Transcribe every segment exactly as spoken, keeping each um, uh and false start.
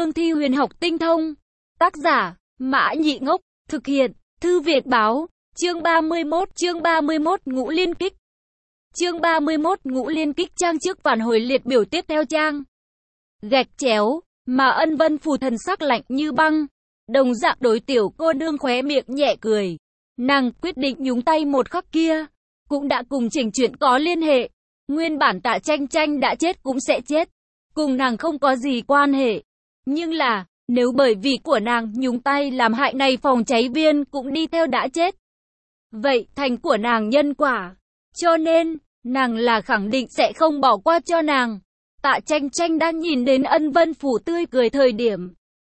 cương thi huyền học tinh thông. Tác giả, Mã Nhị Ngốc, thực hiện, Thư Việt Báo, chương ba mươi mốt, chương ba mươi mốt Ngũ Liên Kích. Chương ba mươi mốt Ngũ Liên Kích trang trước phản hồi liệt biểu tiếp theo trang. Gạch chéo, mà Ân Vân Phù thần sắc lạnh như băng, đồng dạng đối tiểu cô nương khóe miệng nhẹ cười. Nàng quyết định nhúng tay một khắc kia, cũng đã cùng chỉnh chuyện có liên hệ. Nguyên bản Tạ Tranh Tranh đã chết cũng sẽ chết, cùng nàng không có gì quan hệ. Nhưng là, nếu bởi vì của nàng nhúng tay làm hại này phòng cháy viên cũng đi theo đã chết, vậy thành của nàng nhân quả. Cho nên, nàng là khẳng định sẽ không bỏ qua cho nàng. Tạ Tranh Tranh đang nhìn đến Ân Vân Phù tươi cười thời điểm,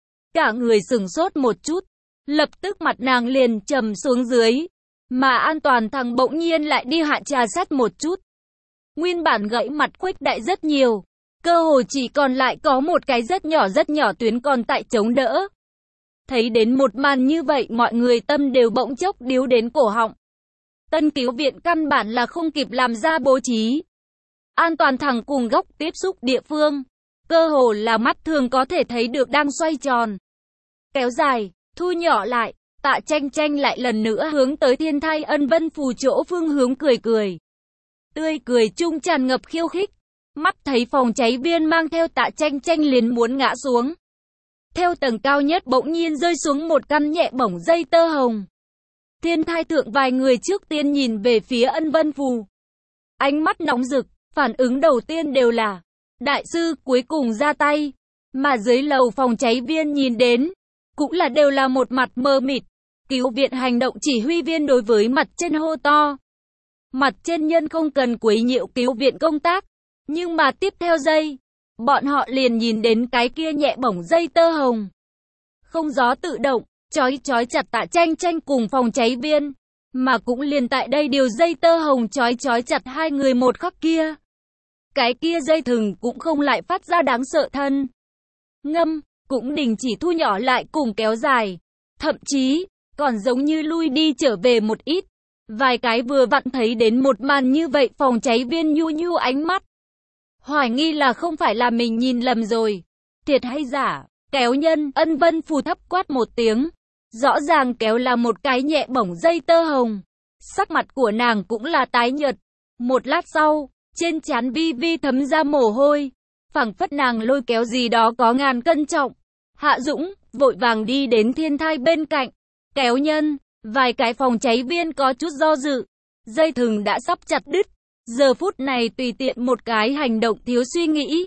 cả người sửng sốt một chút, lập tức mặt nàng liền trầm xuống dưới, mà An Toàn thằng bỗng nhiên lại đi hạ trà sát một chút. Nguyên bản gãy mặt khuếch đại rất nhiều, cơ hồ chỉ còn lại có một cái rất nhỏ rất nhỏ tuyến còn tại chống đỡ. Thấy đến một màn như vậy mọi người tâm đều bỗng chốc điếu đến cổ họng. Tân cứu viện căn bản là không kịp làm ra bố trí. An Toàn thẳng cùng góc tiếp xúc địa phương, cơ hồ là mắt thường có thể thấy được đang xoay tròn, kéo dài, thu nhỏ lại. Tạ Tranh Tranh lại lần nữa hướng tới Thiên Thai Ân Vân Phù chỗ phương hướng cười cười. Tươi cười chung tràn ngập khiêu khích. Mắt thấy phòng cháy viên mang theo Tạ Tranh Tranh liền muốn ngã xuống. Theo tầng cao nhất bỗng nhiên rơi xuống một căn nhẹ bổng dây tơ hồng. Thiên Thai thượng vài người trước tiên nhìn về phía Ân Vân Phù, ánh mắt nóng rực, phản ứng đầu tiên đều là đại sư cuối cùng ra tay. Mà dưới lầu phòng cháy viên nhìn đến, cũng là đều là một mặt mờ mịt. Cứu viện hành động chỉ huy viên đối với mặt trên hô to. Mặt trên nhân không cần quấy nhiễu cứu viện công tác. Nhưng mà tiếp theo giây, bọn họ liền nhìn đến cái kia nhẹ bổng dây tơ hồng. Không gió tự động, chói chói chặt Tạ Tranh Tranh cùng phòng cháy viên. Mà cũng liền tại đây điều dây tơ hồng chói chói chặt hai người một khắc kia. Cái kia dây thừng cũng không lại phát ra đáng sợ thân ngâm, cũng đình chỉ thu nhỏ lại cùng kéo dài. Thậm chí, còn giống như lui đi trở về một ít. Vài cái vừa vặn thấy đến một màn như vậy phòng cháy viên nhu nhu ánh mắt. Hoài nghi là không phải là mình nhìn lầm rồi. Thiệt hay giả, kéo nhân, Ân Vân Phù thấp quát một tiếng. Rõ ràng kéo là một cái nhẹ bổng dây tơ hồng. Sắc mặt của nàng cũng là tái nhợt. Một lát sau, trên trán vi vi thấm ra mồ hôi. Phảng phất nàng lôi kéo gì đó có ngàn cân trọng. Hạ Dũng, vội vàng đi đến Thiên Thai bên cạnh. Kéo nhân, vài cái phòng cháy viên có chút do dự. Dây thừng đã sắp chặt đứt. Giờ phút này tùy tiện một cái hành động thiếu suy nghĩ,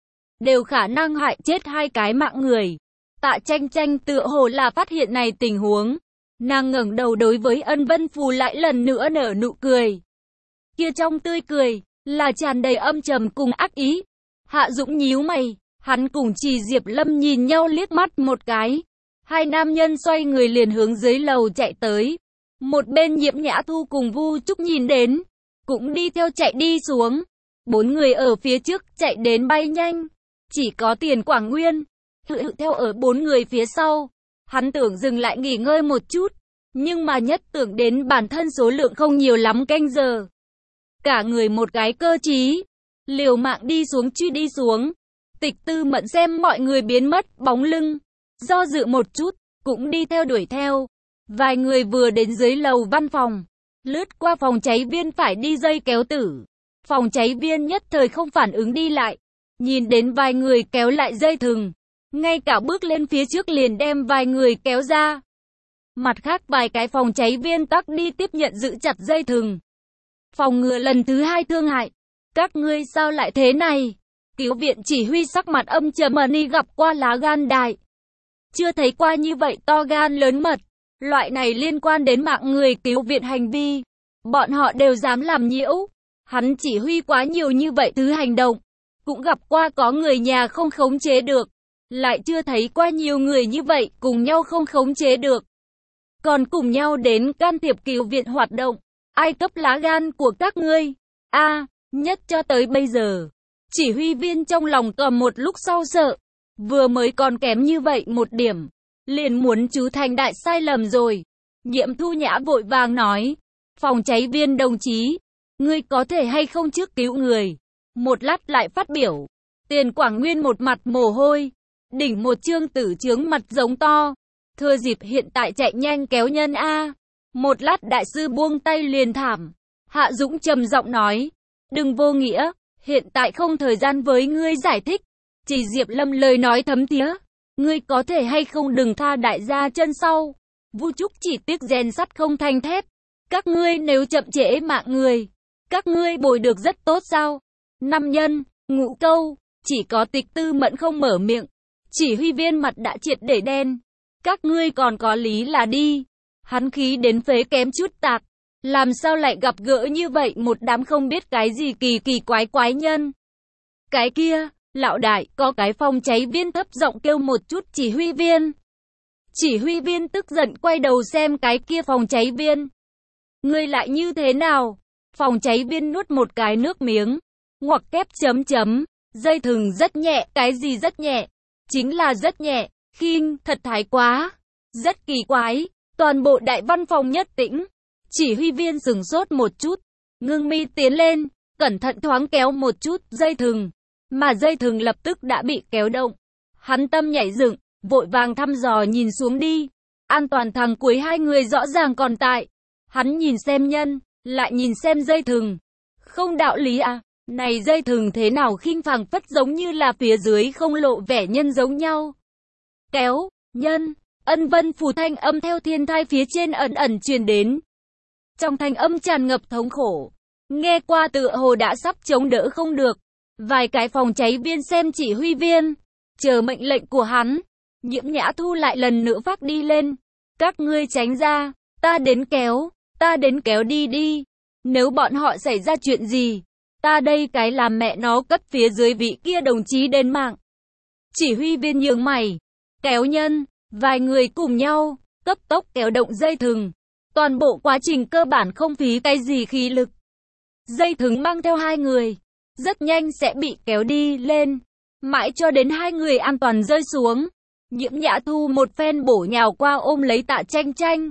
đều khả năng hại chết hai cái mạng người. Tạ Tranh Tranh tựa hồ là phát hiện này tình huống. Nàng ngẩng đầu đối với Ân Vân Phù lại lần nữa nở nụ cười. Kia trong tươi cười, là tràn đầy âm trầm cùng ác ý. Hạ Dũng nhíu mày, hắn cùng Trì Diệp Lâm nhìn nhau liếc mắt một cái. Hai nam nhân xoay người liền hướng dưới lầu chạy tới. Một bên Nhiễm Nhã Thu cùng Vu Trúc nhìn đến, cũng đi theo chạy đi xuống. Bốn người ở phía trước chạy đến bay nhanh. Chỉ có Tiền Quảng Nguyên hự hự theo ở bốn người phía sau. Hắn tưởng dừng lại nghỉ ngơi một chút, nhưng mà nhất tưởng đến bản thân số lượng không nhiều lắm canh giờ. Cả người một cái cơ trí, liều mạng đi xuống truy đi xuống. Tịch Tư Mẫn xem mọi người biến mất bóng lưng, do dự một chút, cũng đi theo đuổi theo. Vài người vừa đến dưới lầu văn phòng, lướt qua phòng cháy viên phải đi dây kéo tử. Phòng cháy viên nhất thời không phản ứng đi lại. Nhìn đến vài người kéo lại dây thừng, ngay cả bước lên phía trước liền đem vài người kéo ra. Mặt khác vài cái phòng cháy viên tắc đi tiếp nhận giữ chặt dây thừng, phòng ngừa lần thứ hai thương hại. Các ngươi sao lại thế này? Cứu viện chỉ huy sắc mặt âm trầm ni gặp qua lá gan đại. Chưa thấy qua như vậy to gan lớn mật. Loại này liên quan đến mạng người cứu viện hành vi, bọn họ đều dám làm nhiễu. Hắn chỉ huy quá nhiều như vậy thứ hành động, cũng gặp qua có người nhà không khống chế được, lại chưa thấy qua nhiều người như vậy cùng nhau không khống chế được, còn cùng nhau đến can thiệp cứu viện hoạt động. Ai cấp lá gan của các ngươi? A, à, nhất cho tới bây giờ, chỉ huy viên trong lòng còn một lúc sau sợ, vừa mới còn kém như vậy một điểm, liền muốn chú thành đại sai lầm rồi. Nhiễm Thu Nhã vội vàng nói, phòng cháy viên đồng chí, ngươi có thể hay không trước cứu người? Một lát lại phát biểu. Tiền Quảng Nguyên một mặt mồ hôi, đỉnh một trương tử chướng mặt giống to. Thừa dịp hiện tại chạy nhanh kéo nhân A. Một lát đại sư buông tay liền thảm. Hạ Dũng trầm giọng nói. Đừng vô nghĩa, hiện tại không thời gian với ngươi giải thích. Chỉ Diệp Lâm lời nói thấm thía. Ngươi có thể hay không đừng tha đại gia chân sau. Vu Trúc chỉ tiếc rèn sắt không thành thép. Các ngươi nếu chậm trễ mạng người, các ngươi bồi được rất tốt sao? Năm nhân, ngũ câu, chỉ có Tịch Tư Mẫn không mở miệng. Chỉ huy viên mặt đã triệt để đen. Các ngươi còn có lý là đi. Hắn khí đến phế kém chút tạc. Làm sao lại gặp gỡ như vậy một đám không biết cái gì kỳ kỳ quái quái nhân. Cái kia, lão đại, có cái phòng cháy viên thấp giọng kêu một chút chỉ huy viên. Chỉ huy viên tức giận quay đầu xem cái kia phòng cháy viên. Ngươi lại như thế nào? Phòng cháy viên nuốt một cái nước miếng. Ngoặc kép chấm chấm. Dây thừng rất nhẹ, cái gì rất nhẹ? Chính là rất nhẹ, khinh, thật thái quá. Rất kỳ quái. Toàn bộ đại văn phòng nhất tĩnh. Chỉ huy viên sừng sốt một chút. Ngưng mi tiến lên, cẩn thận thoáng kéo một chút dây thừng. Mà dây thừng lập tức đã bị kéo động. Hắn tâm nhảy dựng, vội vàng thăm dò nhìn xuống đi. An toàn thằng cuối hai người rõ ràng còn tại. Hắn nhìn xem nhân, lại nhìn xem dây thừng. Không đạo lý à, này dây thừng thế nào khinh phảng phất giống như là phía dưới không lộ vẻ nhân giống nhau. Kéo, nhân, Ân Vân Phù thanh âm theo thiên thai phía trên ẩn ẩn truyền đến. Trong thanh âm tràn ngập thống khổ. Nghe qua tựa hồ đã sắp chống đỡ không được. Vài cái phòng cháy viên xem chỉ huy viên. Chờ mệnh lệnh của hắn. Nhiễm Nhã Thu lại lần nữa phát đi lên. Các ngươi tránh ra. Ta đến kéo. Ta đến kéo đi đi. Nếu bọn họ xảy ra chuyện gì. Ta đây cái làm mẹ nó cấp phía dưới vị kia đồng chí đến mạng. Chỉ huy viên nhướng mày. Kéo nhân. Vài người cùng nhau. Cấp tốc kéo động dây thừng. Toàn bộ quá trình cơ bản không phí cái gì khí lực. Dây thừng mang theo hai người. Rất nhanh sẽ bị kéo đi lên. Mãi cho đến hai người an toàn rơi xuống. Nhiễm Nhã Thu một phen bổ nhào qua ôm lấy Tạ Tranh Tranh.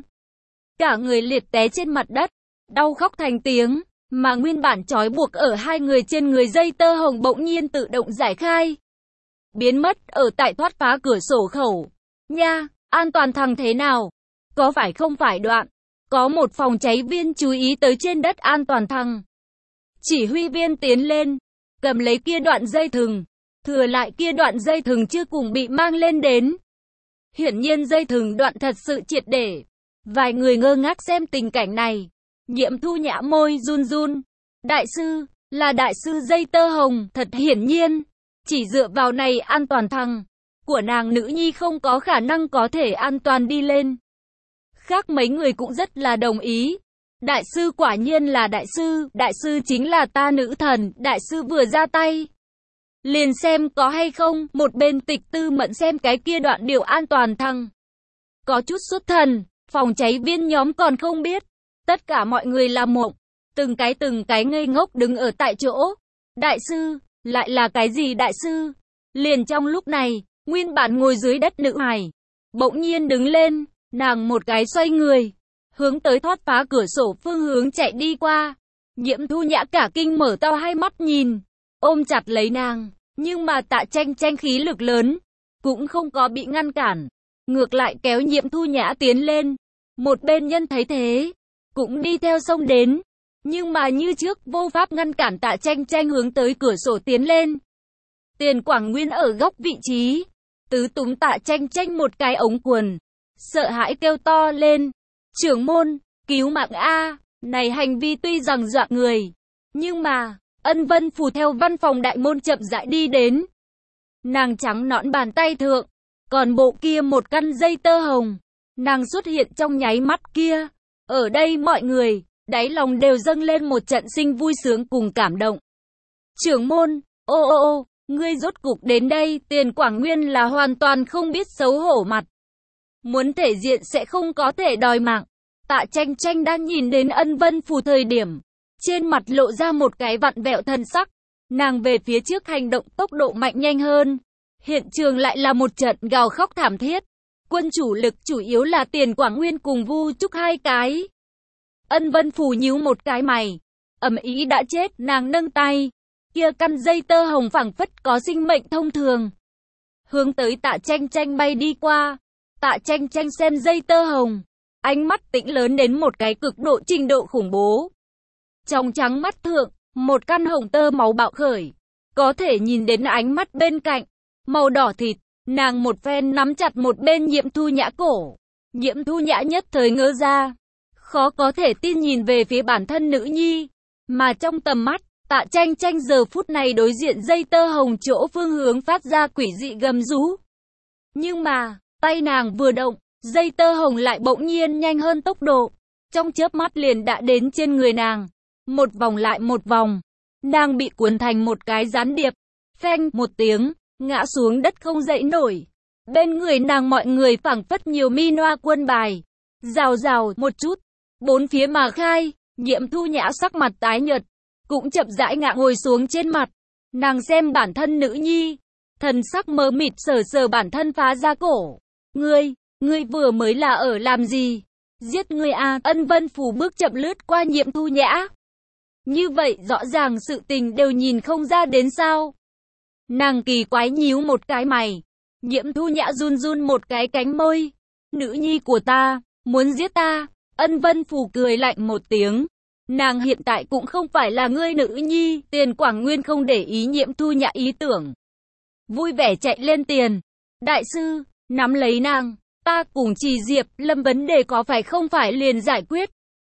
Cả người liệt té trên mặt đất. Đau khóc thành tiếng. Mà nguyên bản trói buộc ở hai người trên người dây tơ hồng bỗng nhiên tự động giải khai. Biến mất ở tại thoát phá cửa sổ khẩu. Nha, an toàn thằng thế nào? Có phải không phải đoạn? Có một phòng cháy viên chú ý tới trên đất an toàn thằng. Chỉ huy viên tiến lên, cầm lấy kia đoạn dây thừng, thừa lại kia đoạn dây thừng chưa cùng bị mang lên đến. Hiển nhiên dây thừng đoạn thật sự triệt để. Vài người ngơ ngác xem tình cảnh này. Nhiễm Thu Nhã môi run run. Đại sư, là đại sư dây tơ hồng, thật hiển nhiên. Chỉ dựa vào này an toàn thằng của nàng nữ nhi không có khả năng có thể an toàn đi lên. Khác mấy người cũng rất là đồng ý. Đại sư quả nhiên là đại sư, đại sư chính là ta nữ thần, đại sư vừa ra tay. Liền xem có hay không, một bên Tịch Tư Mẫn xem cái kia đoạn điều an toàn thằng. Có chút xuất thần, phòng cháy viên nhóm còn không biết. Tất cả mọi người là mộng, từng cái từng cái ngây ngốc đứng ở tại chỗ. Đại sư, lại là cái gì đại sư? Liền trong lúc này, nguyên bản ngồi dưới đất nữ hài bỗng nhiên đứng lên, nàng một cái xoay người, hướng tới thoát phá cửa sổ phương hướng chạy đi qua. Nhiễm Thu Nhã cả kinh mở to hai mắt nhìn, ôm chặt lấy nàng, nhưng mà Tạ Tranh Tranh khí lực lớn, cũng không có bị ngăn cản, ngược lại kéo Nhiễm Thu Nhã tiến lên. Một bên nhân thấy thế, cũng đi theo xông đến, nhưng mà như trước vô pháp ngăn cản Tạ Tranh Tranh hướng tới cửa sổ tiến lên. Tiền Quảng Nguyên ở góc vị trí, tứ túm Tạ Tranh Tranh một cái ống quần, sợ hãi kêu to lên, trưởng môn, cứu mạng A. Này hành vi tuy rằng dọa người, nhưng mà, Ân Vân Phù theo văn phòng đại môn chậm rãi đi đến. Nàng trắng nõn bàn tay thượng, còn bộ kia một căn dây tơ hồng, nàng xuất hiện trong nháy mắt kia. Ở đây mọi người, đáy lòng đều dâng lên một trận sinh vui sướng cùng cảm động. Trưởng môn, ô ô ô, ngươi rốt cục đến đây. Tiền Quảng Nguyên là hoàn toàn không biết xấu hổ mặt. Muốn thể diện sẽ không có thể đòi mạng. Tạ Tranh Tranh đang nhìn đến Ân Vân Phù thời điểm, trên mặt lộ ra một cái vặn vẹo thân sắc. Nàng về phía trước hành động tốc độ mạnh nhanh hơn. Hiện trường lại là một trận gào khóc thảm thiết. Quân chủ lực chủ yếu là Tiền Quảng Nguyên cùng Vu Trúc hai cái. Ân Vân Phù nhíu một cái mày, ầm ý đã chết. Nàng nâng tay, kia căn dây tơ hồng phảng phất có sinh mệnh thông thường, hướng tới Tạ Chanh Chanh bay đi qua. Tạ Chanh Chanh xem dây tơ hồng, ánh mắt tĩnh lớn đến một cái cực độ trình độ khủng bố. Trong trắng mắt thượng, một căn hồng tơ máu bạo khởi, có thể nhìn đến ánh mắt bên cạnh, màu đỏ thịt, nàng một phen nắm chặt một bên Nhiễm Thu Nhã cổ. Nhiễm Thu Nhã nhất thời ngỡ ra, khó có thể tin nhìn về phía bản thân nữ nhi, mà trong tầm mắt, Tạ Chanh Chanh giờ phút này đối diện dây tơ hồng chỗ phương hướng phát ra quỷ dị gầm rú. Nhưng mà, tay nàng vừa động, dây tơ hồng lại bỗng nhiên nhanh hơn tốc độ, trong chớp mắt liền đã đến trên người nàng, một vòng lại một vòng, nàng bị cuốn thành một cái gián điệp, phanh một tiếng, ngã xuống đất không dậy nổi. Bên người nàng mọi người phảng phất nhiều mi noa quân bài, rào rào một chút, bốn phía mà khai. Nhiễm Thu Nhã sắc mặt tái nhợt, cũng chậm rãi ngã ngồi xuống trên mặt. Nàng xem bản thân nữ nhi, thần sắc mờ mịt sờ sờ bản thân phá ra cổ. Ngươi, ngươi vừa mới là ở làm gì? Giết ngươi à? Ân Vân Phù bước chậm lướt qua Nhiễm Thu Nhã. Như vậy rõ ràng sự tình đều nhìn không ra đến sao? Nàng kỳ quái nhíu một cái mày. Nhiễm Thu Nhã run run một cái cánh môi. Nữ nhi của ta, muốn giết ta. Ân Vân Phù cười lạnh một tiếng. Nàng hiện tại cũng không phải là ngươi nữ nhi. Tiền Quảng Nguyên không để ý Nhiễm Thu Nhã ý tưởng, vui vẻ chạy lên tiền. Đại sư, nắm lấy nàng, ta cùng Trì Diệp Lâm vấn đề có phải không phải liền giải quyết.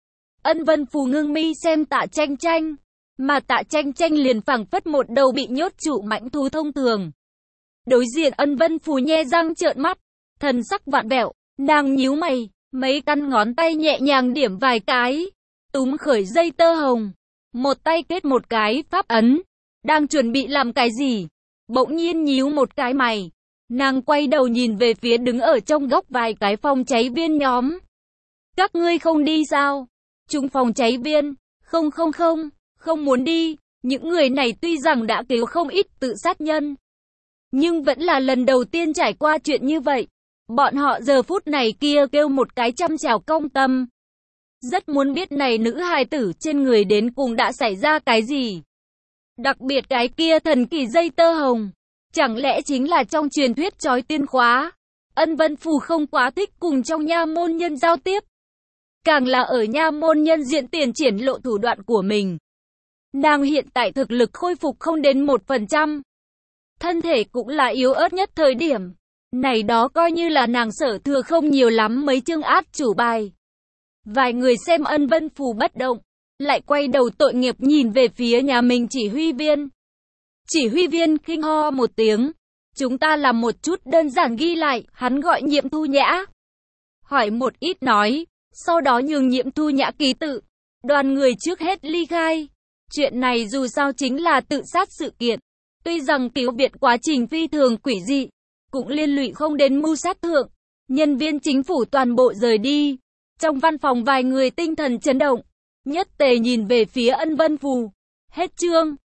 Ân Vân Phù ngưng mi xem Tạ Chanh Chanh, mà Tạ Chanh Chanh liền phảng phất một đầu bị nhốt trụ mãnh thú thông thường. Đối diện Ân Vân Phù nhe răng trợn mắt, thần sắc vặn vẹo, nàng nhíu mày, mấy căn ngón tay nhẹ nhàng điểm vài cái, túm khởi dây tơ hồng, một tay kết một cái pháp ấn, đang chuẩn bị làm cái gì, bỗng nhiên nhíu một cái mày, nàng quay đầu nhìn về phía đứng ở trong góc vài cái phòng cháy viên nhóm. Các ngươi không đi sao? Chúng phòng cháy viên, không không không, không muốn đi, những người này tuy rằng đã cứu không ít tự sát nhân, nhưng vẫn là lần đầu tiên trải qua chuyện như vậy. Bọn họ giờ phút này kia kêu một cái trăm trào công tâm. Rất muốn biết này nữ hài tử trên người đến cùng đã xảy ra cái gì. Đặc biệt cái kia thần kỳ dây tơ hồng, chẳng lẽ chính là trong truyền thuyết trói tiên khóa. Ân Vân Phù không quá thích cùng trong nha môn nhân giao tiếp, càng là ở nha môn nhân diện tiền triển lộ thủ đoạn của mình. Nàng hiện tại thực lực khôi phục không đến một phần trăm, thân thể cũng là yếu ớt nhất thời điểm. Này đó coi như là nàng sở thừa không nhiều lắm mấy chương át chủ bài. Vài người xem Ân Vân Phù bất động, lại quay đầu tội nghiệp nhìn về phía nhà mình chỉ huy viên. Chỉ huy viên khinh ho một tiếng. Chúng ta làm một chút đơn giản ghi lại, hắn gọi Nhiễm Thu Nhã. Hỏi một ít nói, sau đó nhường Nhiễm Thu Nhã ký tự. Đoàn người trước hết ly khai. Chuyện này dù sao chính là tự sát sự kiện. Tuy rằng cứu viện quá trình phi thường quỷ dị, cũng liên lụy không đến mưu sát thượng. Nhân viên chính phủ toàn bộ rời đi. Trong văn phòng vài người tinh thần chấn động. Nhất tề nhìn về phía Ân Vân Phù. Hết chương.